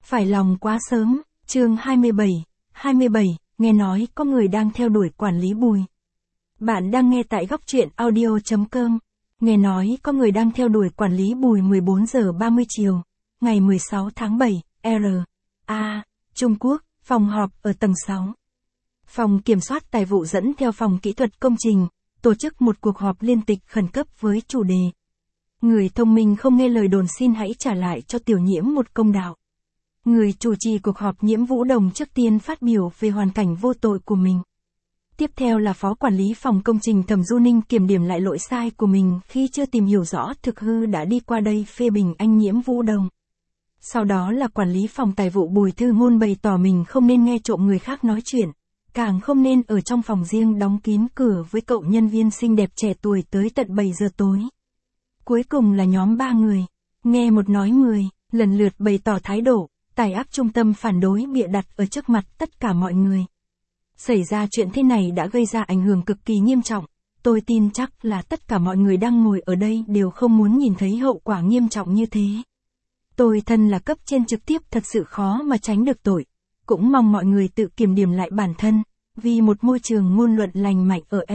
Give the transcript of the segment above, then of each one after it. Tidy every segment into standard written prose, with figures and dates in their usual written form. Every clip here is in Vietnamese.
Phải lòng quá sớm, chương 27, nghe nói có người đang theo đuổi quản lý Bùi. Bạn đang nghe tại góc truyện audio.com. Nghe nói có người đang theo đuổi quản lý Bùi 14 giờ 30 chiều, ngày 16 tháng 7, R.A. Trung Quốc, phòng họp ở tầng 6. Phòng kiểm soát tài vụ dẫn theo phòng kỹ thuật công trình, tổ chức một cuộc họp liên tịch khẩn cấp với chủ đề. Người thông minh không nghe lời đồn xin hãy trả lại cho tiểu Nhiễm một công đạo. Người chủ trì cuộc họp Nhiễm Vũ Đồng trước tiên phát biểu về hoàn cảnh vô tội của mình. Tiếp theo là phó quản lý phòng công trình Thẩm Du Ninh kiểm điểm lại lỗi sai của mình khi chưa tìm hiểu rõ thực hư đã đi qua đây phê bình anh Nhiễm Vũ Đồng. Sau đó là quản lý phòng tài vụ Bùi Thư Ngôn bày tỏ mình không nên nghe trộm người khác nói chuyện, càng không nên ở trong phòng riêng đóng kín cửa với cậu nhân viên xinh đẹp trẻ tuổi tới tận 7 giờ tối. Cuối cùng là nhóm 3 người, nghe một nói 10, lần lượt bày tỏ thái độ, tải áp trung tâm phản đối bịa đặt ở trước mặt tất cả mọi người. Xảy ra chuyện thế này đã gây ra ảnh hưởng cực kỳ nghiêm trọng, tôi tin chắc là tất cả mọi người đang ngồi ở đây đều không muốn nhìn thấy hậu quả nghiêm trọng như thế. Tôi thân là cấp trên trực tiếp thật sự khó mà tránh được tội, cũng mong mọi người tự kiểm điểm lại bản thân, vì một môi trường ngôn luận lành mạnh ở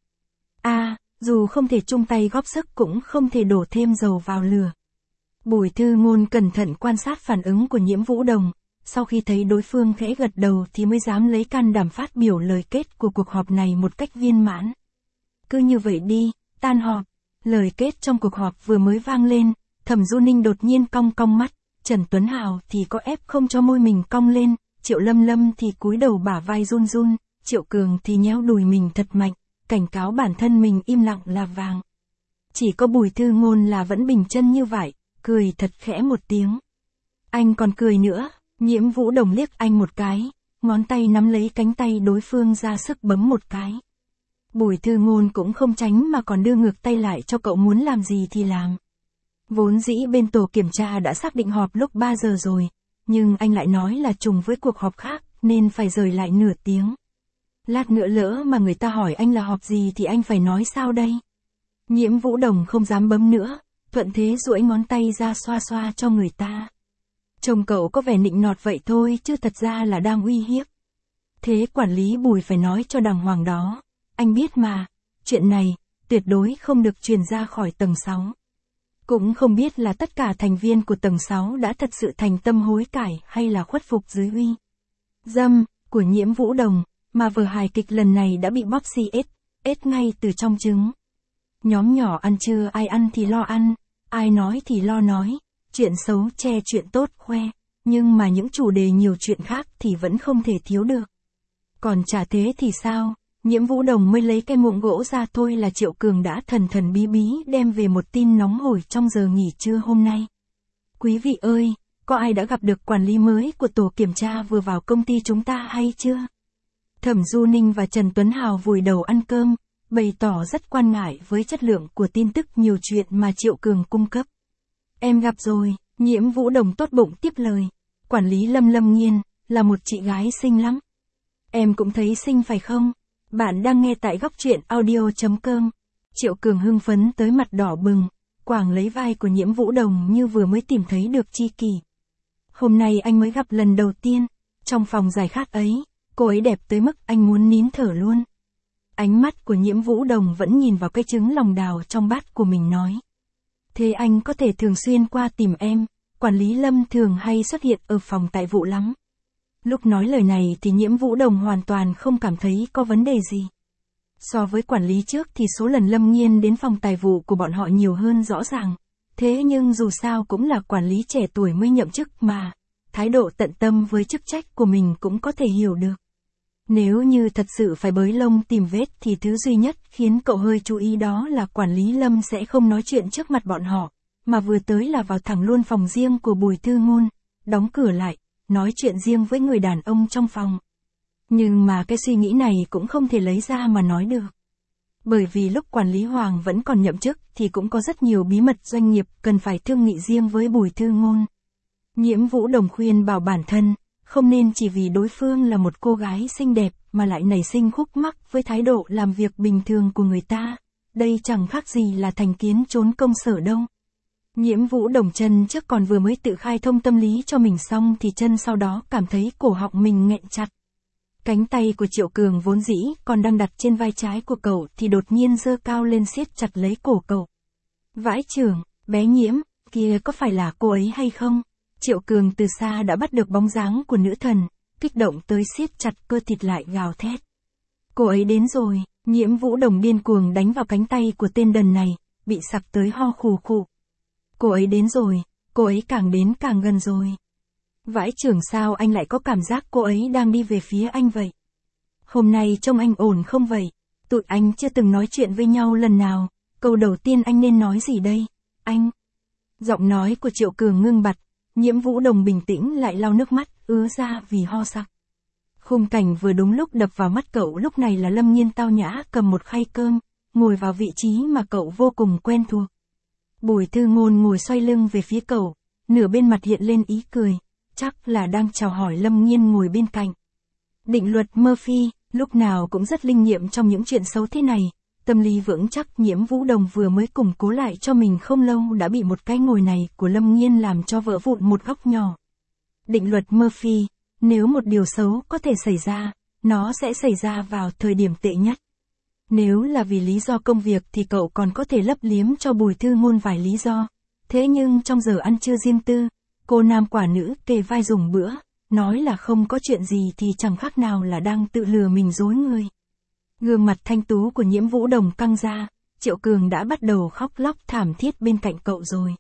R.A. Dù không thể chung tay góp sức cũng không thể đổ thêm dầu vào lửa. Bùi Thư Ngôn cẩn thận quan sát phản ứng của Nhiễm Vũ Đồng, sau khi thấy đối phương khẽ gật đầu thì mới dám lấy can đảm phát biểu lời kết của cuộc họp này một cách viên mãn. Cứ như vậy đi, tan họp. Lời kết trong cuộc họp vừa mới vang lên, Thẩm Du Ninh đột nhiên cong cong mắt, Trần Tuấn Hào thì có ép không cho môi mình cong lên, Triệu Lâm Lâm thì cúi đầu bả vai run run, Triệu Cường thì nhéo đùi mình thật mạnh, cảnh cáo bản thân mình im lặng là vàng. Chỉ có Bùi Thư Ngôn là vẫn bình chân như vậy, cười thật khẽ một tiếng. Anh còn cười nữa, Nhiễm Vũ Đồng liếc anh một cái, ngón tay nắm lấy cánh tay đối phương ra sức bấm một cái. Bùi Thư Ngôn cũng không tránh mà còn đưa ngược tay lại cho cậu muốn làm gì thì làm. Vốn dĩ bên tổ kiểm tra đã xác định họp lúc 3 giờ rồi, nhưng anh lại nói là trùng với cuộc họp khác nên phải rời lại nửa tiếng. Lát nữa lỡ mà người ta hỏi anh là họp gì thì anh phải nói sao đây? Nhiễm Vũ Đồng không dám bấm nữa, thuận thế duỗi ngón tay ra xoa xoa cho người ta. Trông cậu có vẻ nịnh nọt vậy thôi chứ thật ra là đang uy hiếp. Thế quản lý Bùi phải nói cho đàng hoàng đó. Anh biết mà, chuyện này, tuyệt đối không được truyền ra khỏi tầng 6. Cũng không biết là tất cả thành viên của tầng 6 đã thật sự thành tâm hối cải hay là khuất phục dưới uy dâm của Nhiễm Vũ Đồng, mà vở hài kịch lần này đã bị bóp ếch ngay từ trong trứng. Nhóm nhỏ ăn trưa ai ăn thì lo ăn, ai nói thì lo nói, chuyện xấu che chuyện tốt khoe, nhưng mà những chủ đề nhiều chuyện khác thì vẫn không thể thiếu được. Còn chả thế thì sao, Nhiễm Vũ Đồng mới lấy cái muỗng gỗ ra thôi là Triệu Cường đã thần thần bí bí đem về một tin nóng hổi trong giờ nghỉ trưa hôm nay. Quý vị ơi, có ai đã gặp được quản lý mới của tổ kiểm tra vừa vào công ty chúng ta hay chưa? Thẩm Du Ninh và Trần Tuấn Hào vùi đầu ăn cơm, bày tỏ rất quan ngại với chất lượng của tin tức nhiều chuyện mà Triệu Cường cung cấp. Em gặp rồi, Nhiễm Vũ Đồng tốt bụng tiếp lời. Quản lý Lâm Nghiên, là một chị gái xinh lắm. Em cũng thấy xinh phải không? Bạn đang nghe tại góc truyện audio.com. Triệu Cường hưng phấn tới mặt đỏ bừng, quàng lấy vai của Nhiễm Vũ Đồng như vừa mới tìm thấy được tri kỷ. Hôm nay anh mới gặp lần đầu tiên, trong phòng giải khát ấy, cô ấy đẹp tới mức anh muốn nín thở luôn. Ánh mắt của Nhiễm Vũ Đồng vẫn nhìn vào cái trứng lòng đào trong bát của mình nói. Thế anh có thể thường xuyên qua tìm em, quản lý Lâm thường hay xuất hiện ở phòng tài vụ lắm. Lúc nói lời này thì Nhiễm Vũ Đồng hoàn toàn không cảm thấy có vấn đề gì. So với quản lý trước thì số lần Lâm Nghiên đến phòng tài vụ của bọn họ nhiều hơn rõ ràng. Thế nhưng dù sao cũng là quản lý trẻ tuổi mới nhậm chức mà, thái độ tận tâm với chức trách của mình cũng có thể hiểu được. Nếu như thật sự phải bới lông tìm vết thì thứ duy nhất khiến cậu hơi chú ý đó là quản lý Lâm sẽ không nói chuyện trước mặt bọn họ, mà vừa tới là vào thẳng luôn phòng riêng của Bùi Thư Ngôn, đóng cửa lại, nói chuyện riêng với người đàn ông trong phòng. Nhưng mà cái suy nghĩ này cũng không thể lấy ra mà nói được. Bởi vì lúc quản lý Hoàng vẫn còn nhậm chức thì cũng có rất nhiều bí mật doanh nghiệp cần phải thương nghị riêng với Bùi Thư Ngôn. Nhiễm Vũ Đồng khuyên bảo bản thân, không nên chỉ vì đối phương là một cô gái xinh đẹp mà lại nảy sinh khúc mắc với thái độ làm việc bình thường của người ta. Đây chẳng khác gì là thành kiến trốn công sở đâu. Nhiễm Vũ Đồng chân trước còn vừa mới tự khai thông tâm lý cho mình xong thì chân sau đó cảm thấy cổ họng mình nghẹn chặt. Cánh tay của Triệu Cường vốn dĩ còn đang đặt trên vai trái của cậu thì đột nhiên giơ cao lên siết chặt lấy cổ cậu. Vãi chưởng, bé Nhiễm, kia có phải là cô ấy hay không? Triệu Cường từ xa đã bắt được bóng dáng của nữ thần, kích động tới siết chặt cơ thịt lại gào thét. Cô ấy đến rồi, Nhiễm Vũ Đồng điên cuồng đánh vào cánh tay của tên đần này, bị sặc tới ho khù khụ. Cô ấy đến rồi, cô ấy càng đến càng gần rồi. Vãi chưởng, sao anh lại có cảm giác cô ấy đang đi về phía anh vậy? Hôm nay trông anh ổn không vậy? Tụi anh chưa từng nói chuyện với nhau lần nào, câu đầu tiên anh nên nói gì đây? Anh. Giọng nói của Triệu Cường ngưng bặt, Nhiễm Vũ Đồng bình tĩnh lại lau nước mắt, ứa ra vì ho sặc. Khung cảnh vừa đúng lúc đập vào mắt cậu lúc này là Lâm Nhiên tao nhã cầm một khay cơm, ngồi vào vị trí mà cậu vô cùng quen thuộc. Bùi Thư Ngôn ngồi xoay lưng về phía cậu, nửa bên mặt hiện lên ý cười, chắc là đang chào hỏi Lâm Nhiên ngồi bên cạnh. Định luật Murphy, lúc nào cũng rất linh nghiệm trong những chuyện xấu thế này, tâm lý vững chắc Nhiễm Vũ Đồng vừa mới củng cố lại cho mình không lâu đã bị một cái ngồi này của Lâm Nhiên làm cho vỡ vụn một góc nhỏ. Định luật Murphy, nếu một điều xấu có thể xảy ra, nó sẽ xảy ra vào thời điểm tệ nhất. Nếu là vì lý do công việc thì cậu còn có thể lấp liếm cho Bùi Thư Ngôn vài lý do. Thế nhưng trong giờ ăn trưa riêng tư, cô nam quả nữ kề vai dùng bữa, nói là không có chuyện gì thì chẳng khác nào là đang tự lừa mình dối người. Gương mặt thanh tú của Nhiễm Vũ Đồng căng ra, Triệu Cường đã bắt đầu khóc lóc thảm thiết bên cạnh cậu rồi.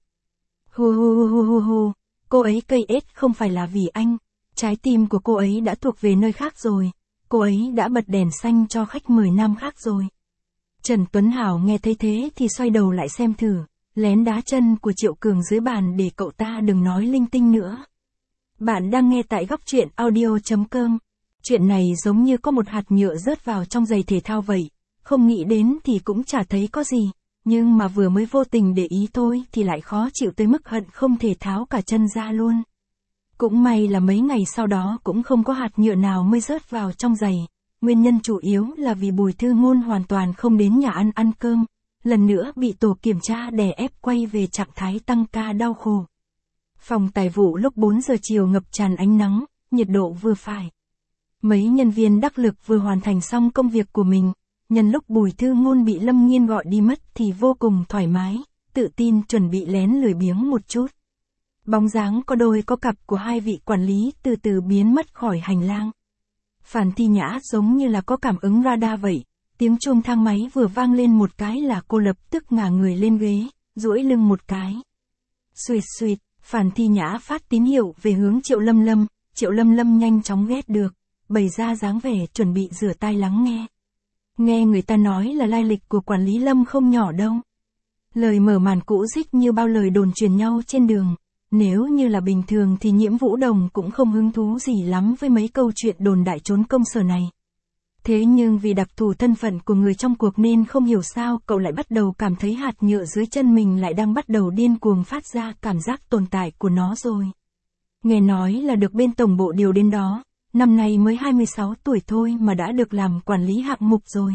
Hu hu hu hu hu hu, cô ấy cây ết không phải là vì anh, trái tim của cô ấy đã thuộc về nơi khác rồi, cô ấy đã bật đèn xanh cho khách mời nam khác rồi. Trần Tuấn Hảo nghe thấy thế thì xoay đầu lại xem thử, lén đá chân của Triệu Cường dưới bàn để cậu ta đừng nói linh tinh nữa. Bạn đang nghe tại góc truyện audio.com. Chuyện này giống như có một hạt nhựa rớt vào trong giày thể thao vậy, không nghĩ đến thì cũng chả thấy có gì, nhưng mà vừa mới vô tình để ý thôi thì lại khó chịu tới mức hận không thể tháo cả chân ra luôn. Cũng may là mấy ngày sau đó cũng không có hạt nhựa nào mới rớt vào trong giày, nguyên nhân chủ yếu là vì Bùi Thư Ngôn hoàn toàn không đến nhà ăn cơm, lần nữa bị tổ kiểm tra đè ép quay về trạng thái tăng ca đau khổ. Phòng tài vụ lúc 4 giờ chiều ngập tràn ánh nắng, nhiệt độ vừa phải. Mấy nhân viên đắc lực vừa hoàn thành xong công việc của mình, nhân lúc Bùi Thư Ngôn bị Lâm Nhiên gọi đi mất thì vô cùng thoải mái, tự tin chuẩn bị lén lười biếng một chút. Bóng dáng có đôi có cặp của hai vị quản lý từ từ biến mất khỏi hành lang. Phản Thi Nhã giống như là có cảm ứng radar vậy, tiếng chuông thang máy vừa vang lên một cái là cô lập tức ngả người lên ghế, duỗi lưng một cái. Xuịt xuịt, Phản Thi Nhã phát tín hiệu về hướng Triệu Lâm Lâm, Triệu Lâm Lâm nhanh chóng ghét được, bày ra dáng vẻ chuẩn bị rửa tai lắng nghe. Nghe người ta nói là lai lịch của quản lý Lâm không nhỏ đâu. Lời mở màn cũ rích như bao lời đồn truyền nhau trên đường. Nếu như là bình thường thì Nhiễm Vũ Đồng cũng không hứng thú gì lắm với mấy câu chuyện đồn đại trốn công sở này. Thế nhưng vì đặc thù thân phận của người trong cuộc nên không hiểu sao cậu lại bắt đầu cảm thấy hạt nhựa dưới chân mình lại đang bắt đầu điên cuồng phát ra cảm giác tồn tại của nó rồi. Nghe nói là được bên tổng bộ điều đến đó, năm nay mới 26 tuổi thôi mà đã được làm quản lý hạng mục rồi.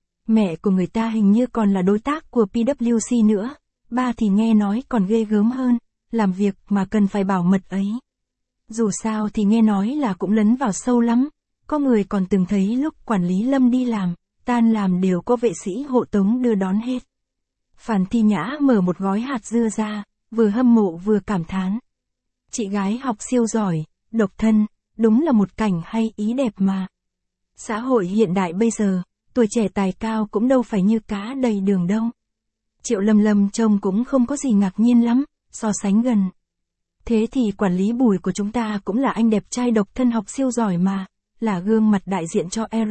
Mẹ của người ta hình như còn là đối tác của PwC nữa, ba thì nghe nói còn ghê gớm hơn. Làm việc mà cần phải bảo mật ấy. Dù sao thì nghe nói là cũng lấn vào sâu lắm, có người còn từng thấy lúc quản lý Lâm đi làm, tan làm đều có vệ sĩ hộ tống đưa đón hết. Phản Thi Nhã mở một gói hạt dưa ra, vừa hâm mộ vừa cảm thán. Chị gái học siêu giỏi, độc thân, đúng là một cảnh hay ý đẹp mà. Xã hội hiện đại bây giờ, tuổi trẻ tài cao cũng đâu phải như cá đầy đường đâu. Triệu Lâm Lâm trông cũng không có gì ngạc nhiên lắm. So sánh gần. Thế thì quản lý Bùi của chúng ta cũng là anh đẹp trai độc thân học siêu giỏi mà, là gương mặt đại diện cho R.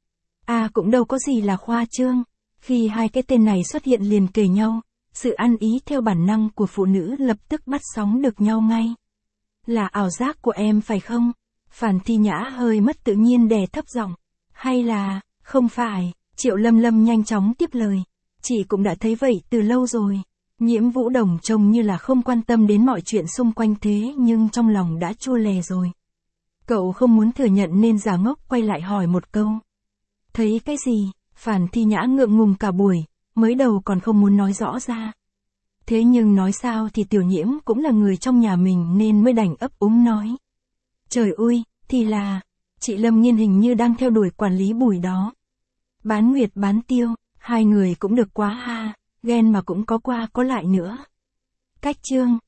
Cũng đâu có gì là khoa trương, khi hai cái tên này xuất hiện liền kề nhau, sự ăn ý theo bản năng của phụ nữ lập tức bắt sóng được nhau ngay. Là ảo giác của em phải không? Phản Thi Nhã hơi mất tự nhiên đè thấp giọng. Hay là, không phải, Triệu Lâm Lâm nhanh chóng tiếp lời. Chị cũng đã thấy vậy từ lâu rồi. Nhiễm Vũ Đồng trông như là không quan tâm đến mọi chuyện xung quanh thế nhưng trong lòng đã chua lè rồi. Cậu không muốn thừa nhận nên giả ngốc quay lại hỏi một câu. Thấy cái gì? Phản Thi Nhã ngượng ngùng cả buổi, mới đầu còn không muốn nói rõ ra. Thế nhưng nói sao thì Tiểu Nhiễm cũng là người trong nhà mình nên mới đành ấp úng nói. Trời ơi, thì là, chị Lâm Nghiên hình như đang theo đuổi quản lý Bùi đó. Bán nguyệt bán tiêu, hai người cũng được quá ha, ghen mà cũng có qua có lại nữa. Cách chương